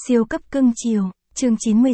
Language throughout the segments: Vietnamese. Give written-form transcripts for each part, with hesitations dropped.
Siêu cấp cưng chiều, chương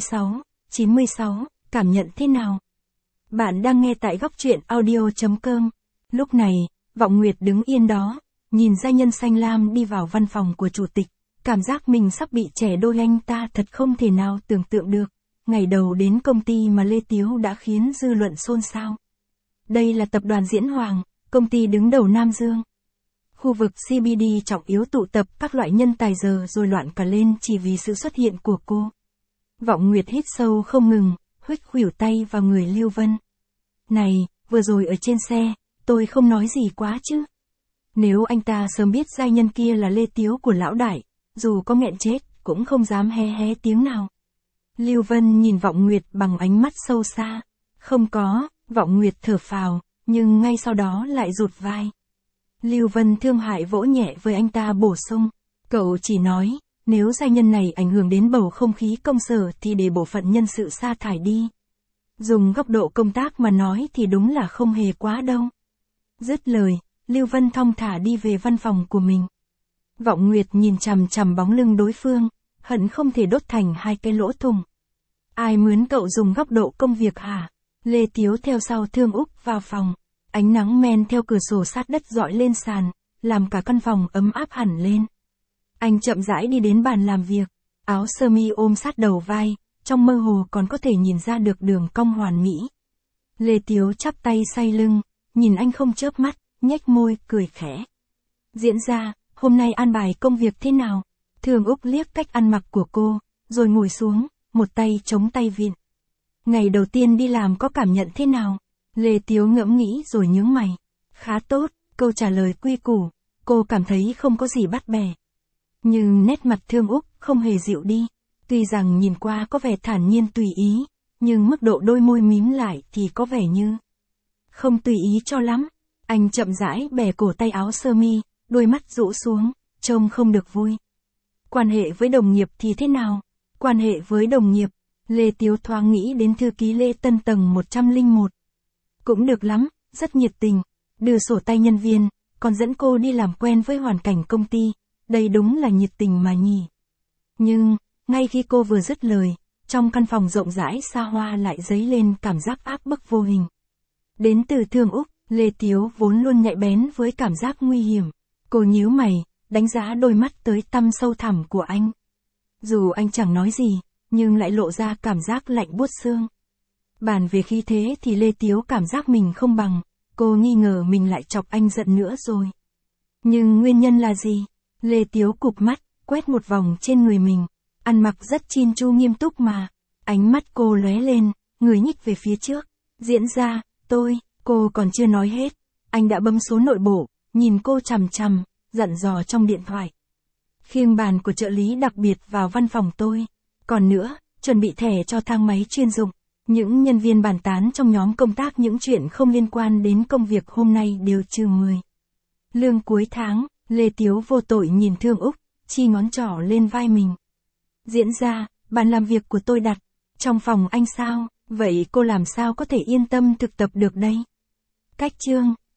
96, cảm nhận thế nào? Bạn đang nghe tại góc truyện audio.com. Lúc này, Vọng Nguyệt đứng yên đó, nhìn gia nhân xanh lam đi vào văn phòng của chủ tịch, cảm giác mình sắp bị trẻ đôi anh ta thật không thể nào tưởng tượng được. Ngày đầu đến công ty mà Lê Tiếu đã khiến dư luận xôn xao. Đây là tập đoàn Diễn Hoàng, công ty đứng đầu Nam Dương. Khu vực CBD trọng yếu tụ tập các loại nhân tài giờ rồi loạn cả lên chỉ vì sự xuất hiện của cô. Vọng Nguyệt hít sâu không ngừng, huých khuỷu tay vào người Lưu Vân. Này, vừa rồi ở trên xe, tôi không nói gì quá chứ. Nếu anh ta sớm biết giai nhân kia là Lê Tiếu của lão đại, dù có nghẹn chết, cũng không dám hé hé tiếng nào. Lưu Vân nhìn Vọng Nguyệt bằng ánh mắt sâu xa. Không có, Vọng Nguyệt thở phào, nhưng ngay sau đó lại rụt vai. Lưu Vân thương hại vỗ nhẹ với anh ta bổ sung. Cậu chỉ nói, nếu giai nhân này ảnh hưởng đến bầu không khí công sở thì để bộ phận nhân sự sa thải đi. Dùng góc độ công tác mà nói thì đúng là không hề quá đâu. Dứt lời, Lưu Vân thong thả đi về văn phòng của mình. Vọng Nguyệt nhìn chằm chằm bóng lưng đối phương, hận không thể đốt thành hai cái lỗ thủng. Ai mướn cậu dùng góc độ công việc hả? Lê Tiếu theo sau Thương Úc vào phòng. Ánh nắng men theo cửa sổ sát đất rọi lên sàn, làm cả căn phòng ấm áp hẳn lên. Anh chậm rãi đi đến bàn làm việc, áo sơ mi ôm sát đầu vai, trong mơ hồ còn có thể nhìn ra được đường cong hoàn mỹ. Lê Tiếu chắp tay say lưng, nhìn anh không chớp mắt, nhếch môi, cười khẽ. Diễn ra, hôm nay an bài công việc thế nào? Thương Úc liếc cách ăn mặc của cô, rồi ngồi xuống, một tay chống tay vịn. Ngày đầu tiên đi làm có cảm nhận thế nào? Lê Tiếu ngẫm nghĩ rồi nhướng mày. Khá tốt, câu trả lời quy củ, cô cảm thấy không có gì bắt bẻ. Nhưng nét mặt Thương Úc không hề dịu đi. Tuy rằng nhìn qua có vẻ thản nhiên tùy ý, nhưng mức độ đôi môi mím lại thì có vẻ như không tùy ý cho lắm. Anh chậm rãi bẻ cổ tay áo sơ mi, đôi mắt rũ xuống, trông không được vui. Quan hệ với đồng nghiệp thì thế nào? Quan hệ với đồng nghiệp, Lê Tiếu thoáng nghĩ đến thư ký Lê Tân tầng 101. Cũng được lắm, rất nhiệt tình, đưa sổ tay nhân viên, còn dẫn cô đi làm quen với hoàn cảnh công ty, đây đúng là nhiệt tình mà nhỉ. Nhưng, ngay khi cô vừa dứt lời, trong căn phòng rộng rãi xa hoa lại dấy lên cảm giác áp bức vô hình. Đến từ Thương Úc, Lê Tiếu vốn luôn nhạy bén với cảm giác nguy hiểm. Cô nhíu mày, đánh giá đôi mắt tới tăm sâu thẳm của anh. Dù anh chẳng nói gì, nhưng lại lộ ra cảm giác lạnh buốt xương. Bàn về khí thế thì Lê Tiếu cảm giác mình không bằng, cô nghi ngờ mình lại chọc anh giận nữa rồi. Nhưng nguyên nhân là gì? Lê Tiếu cụp mắt, quét một vòng trên người mình, ăn mặc rất chin chu nghiêm túc mà. Ánh mắt cô lóe lên, người nhích về phía trước. Diễn ra, cô còn chưa nói hết. Anh đã bấm số nội bộ, nhìn cô chằm chằm, dặn dò trong điện thoại. Khiêng bàn của trợ lý đặc biệt vào văn phòng tôi. Còn nữa, chuẩn bị thẻ cho thang máy chuyên dụng. Những nhân viên bàn tán trong nhóm công tác những chuyện không liên quan đến công việc hôm nay đều trừ 10. Lương cuối tháng, Lê Tiếu vô tội nhìn Thương Úc, chi ngón trỏ lên vai mình. Diễn ra, bàn làm việc của tôi đặt trong phòng anh sao, vậy cô làm sao có thể yên tâm thực tập được đây? Cách chương